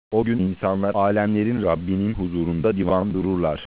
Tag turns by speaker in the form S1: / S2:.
S1: O gün insanlar alemlerin Rabbinin huzurunda divan dururlar.